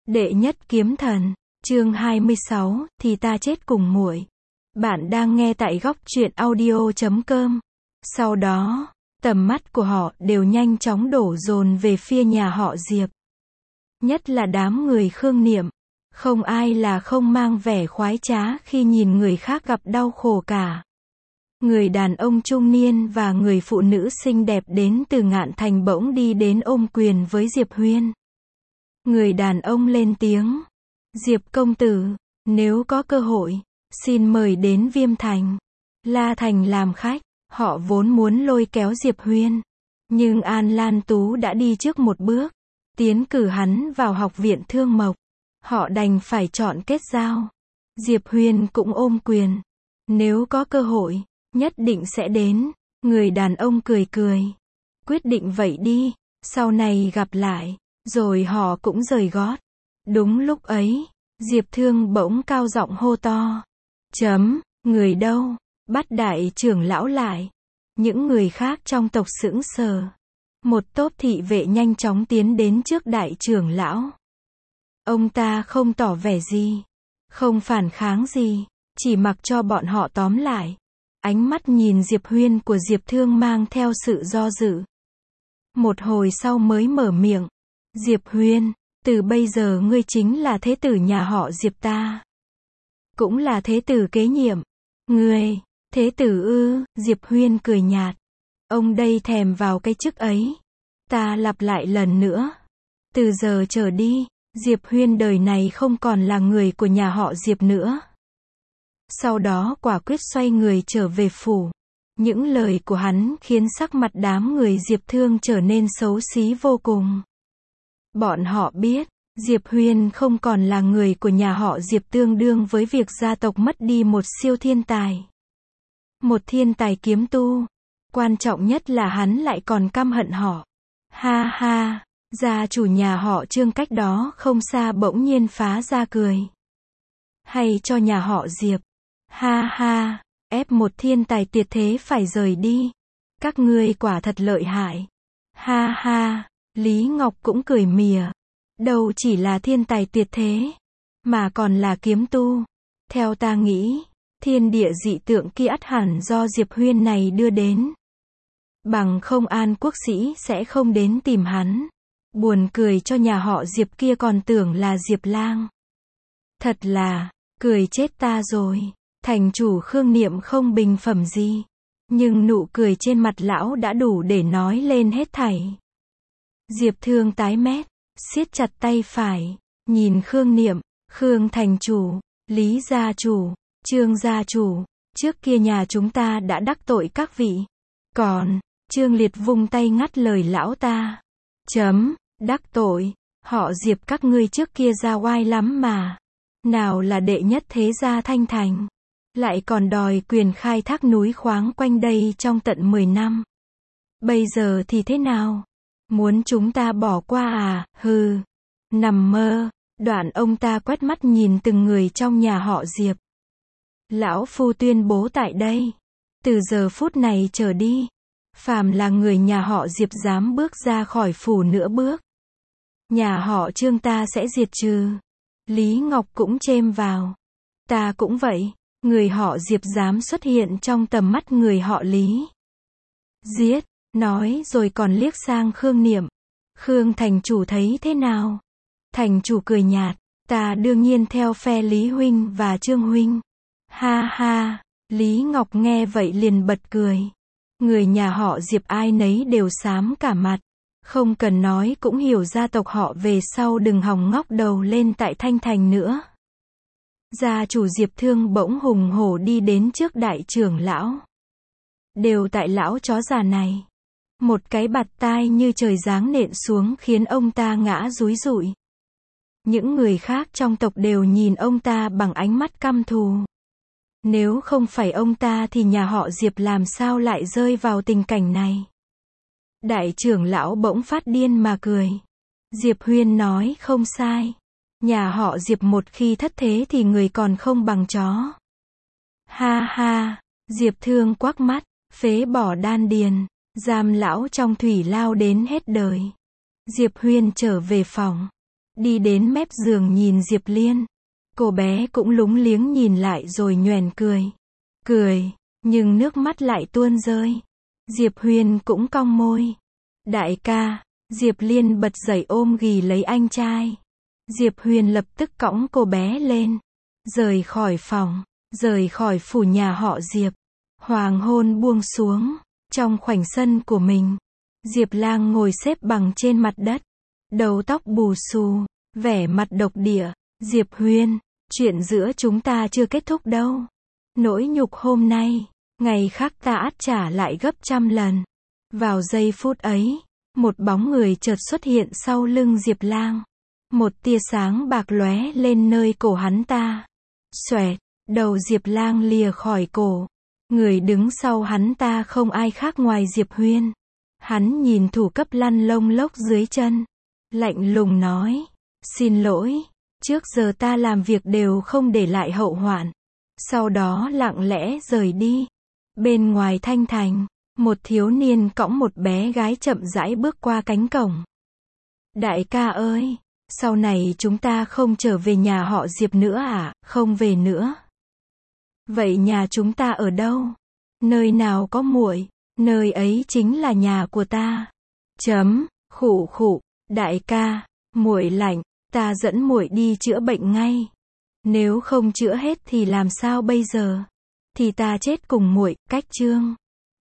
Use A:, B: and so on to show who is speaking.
A: Đệ nhất kiếm thần, chương 26, thì ta chết cùng muội. Bạn đang nghe tại góc truyện audio.com. Sau đó, tầm mắt của họ đều nhanh chóng đổ dồn về phía nhà họ Diệp. Nhất là đám người Khương Niệm. Không ai là không mang vẻ khoái trá khi nhìn người khác gặp đau khổ cả. Người đàn ông trung niên và người phụ nữ xinh đẹp đến từ Ngạn Thành bỗng đi đến ôm quyền với Diệp Huyên. Người đàn ông lên tiếng. Diệp công tử, nếu có cơ hội, xin mời đến Viêm Thành, La Thành làm khách. Họ vốn muốn lôi kéo Diệp Huyên. Nhưng An Lan Tú đã đi trước một bước, tiến cử hắn vào học viện Thương Mộc. Họ đành phải chọn kết giao. Diệp Huyên cũng ôm quyền. Nếu có cơ hội, nhất định sẽ đến. Người đàn ông cười cười. Quyết định vậy đi, sau này gặp lại. Rồi họ cũng rời gót. Đúng lúc ấy, Diệp Thương bỗng cao giọng hô to. Người đâu? Bắt đại trưởng lão lại. Những người khác trong tộc sững sờ. Một tốp thị vệ nhanh chóng tiến đến trước đại trưởng lão. Ông ta không tỏ vẻ gì, không phản kháng gì, chỉ mặc cho bọn họ tóm lại. Ánh mắt nhìn Diệp Huyên của Diệp Thương mang theo sự do dự. Một hồi sau mới mở miệng. Diệp Huyên, từ bây giờ ngươi chính là thế tử nhà họ Diệp ta. Cũng là thế tử kế nhiệm. Ngươi, thế tử ư? Diệp Huyên cười nhạt. Ông đây thèm vào cái chức ấy. Ta lặp lại lần nữa. Từ giờ trở đi, Diệp Huyên đời này không còn là người của nhà họ Diệp nữa. Sau đó quả quyết xoay người trở về phủ. Những lời của hắn khiến sắc mặt đám người Diệp Thương trở nên xấu xí vô cùng. Bọn họ biết, Diệp Huyên không còn là người của nhà họ Diệp, tương đương với việc gia tộc mất đi một siêu thiên tài. Một thiên tài kiếm tu. Quan trọng nhất là hắn lại còn căm hận họ. Ha ha, gia chủ nhà họ Trương cách đó không xa bỗng nhiên phá ra cười. Hay cho nhà họ Diệp. Ha ha, ép một thiên tài tuyệt thế phải rời đi. Các ngươi quả thật lợi hại. Ha ha, Lý Ngọc cũng cười mỉa. Đâu chỉ là thiên tài tuyệt thế, mà còn là kiếm tu. Theo ta nghĩ, thiên địa dị tượng kia ắt hẳn do Diệp Huyên này đưa đến. Bằng không An Quốc Sĩ sẽ không đến tìm hắn. Buồn cười cho nhà họ Diệp kia còn tưởng là Diệp Lang. Thật là, cười chết ta rồi. Thành chủ Khương Niệm không bình phẩm gì. Nhưng nụ cười trên mặt lão đã đủ để nói lên hết thảy. Diệp Thương tái mét, siết chặt tay phải, nhìn Khương Niệm, Khương thành chủ, Lý gia chủ, Trương gia chủ, trước kia nhà chúng ta đã đắc tội các vị. Còn, Trương Liệt vung tay ngắt lời lão ta. Đắc tội, họ Diệp các ngươi trước kia ra oai lắm mà. Nào là đệ nhất thế gia Thanh Thành, lại còn đòi quyền khai thác núi khoáng quanh đây trong tận 10 năm. Bây giờ thì thế nào? Muốn chúng ta bỏ qua à? Hừ, nằm mơ. Đoạn ông ta quét mắt nhìn từng người trong nhà họ Diệp. Lão phu tuyên bố tại đây, từ giờ phút này trở đi, phàm là người nhà họ Diệp dám bước ra khỏi phủ nửa bước, nhà họ Trương ta sẽ diệt trừ. Lý Ngọc cũng chêm vào. Ta cũng vậy, người họ Diệp dám xuất hiện trong tầm mắt người họ Lý, giết. Nói rồi còn liếc sang Khương Niệm. Khương thành chủ thấy thế nào? Thành chủ cười nhạt. Ta đương nhiên theo phe Lý huynh và Trương huynh. Ha ha, Lý Ngọc nghe vậy liền bật cười. Người nhà họ Diệp ai nấy đều xám cả mặt. Không cần nói cũng hiểu gia tộc họ về sau đừng hòng ngóc đầu lên tại Thanh Thành nữa. Gia chủ Diệp Thương bỗng hùng hổ đi đến trước đại trưởng lão. Đều tại lão chó già này. Một cái bạt tai như trời giáng nện xuống khiến ông ta ngã dúi dụi. Những người khác trong tộc đều nhìn ông ta bằng ánh mắt căm thù. Nếu không phải ông ta thì nhà họ Diệp làm sao lại rơi vào tình cảnh này? Đại trưởng lão bỗng phát điên mà cười. Diệp Huyên nói không sai. Nhà họ Diệp một khi thất thế thì người còn không bằng chó. Ha ha, Diệp Thương quắc mắt, phế bỏ đan điền. Giam lão trong thủy lao đến hết đời. Diệp Huyên trở về phòng. đi đến mép giường nhìn Diệp Liên. Cô bé cũng lúng liếng nhìn lại rồi nhoẻn cười. Cười, nhưng nước mắt lại tuôn rơi. Diệp Huyền cũng cong môi. Đại ca, Diệp Liên bật dậy ôm ghì lấy anh trai. Diệp Huyền lập tức cõng cô bé lên. Rời khỏi phòng, rời khỏi phủ nhà họ Diệp. Hoàng hôn buông xuống. Trong khoảnh sân của mình, Diệp Lang ngồi xếp bằng trên mặt đất. Đầu tóc bù xù, vẻ mặt độc địa. Diệp Huyền, chuyện giữa chúng ta chưa kết thúc đâu. Nỗi nhục hôm nay, ngày khác ta ắt trả lại gấp trăm lần. Vào giây phút ấy, một bóng người chợt xuất hiện sau lưng Diệp Lang. Một tia sáng bạc lóe lên nơi cổ hắn ta. Xoẹt, đầu Diệp Lang lìa khỏi cổ. Người đứng sau hắn ta không ai khác ngoài Diệp Huyền. Hắn nhìn thủ cấp lăn lông lốc dưới chân. Lạnh lùng nói, xin lỗi, trước giờ ta làm việc đều không để lại hậu hoạn. Sau đó lặng lẽ rời đi. Bên ngoài thanh thành, một thiếu niên cõng một bé gái chậm rãi bước qua cánh cổng. Đại ca ơi, sau này chúng ta không trở về nhà họ Diệp nữa à? Không về nữa. Vậy nhà chúng ta ở đâu? Nơi nào có muội, nơi ấy chính là nhà của ta. Khụ khụ, đại ca, muội lạnh, ta dẫn muội đi chữa bệnh ngay. Nếu không chữa hết thì làm sao bây giờ? Thì ta chết cùng muội. Cách chương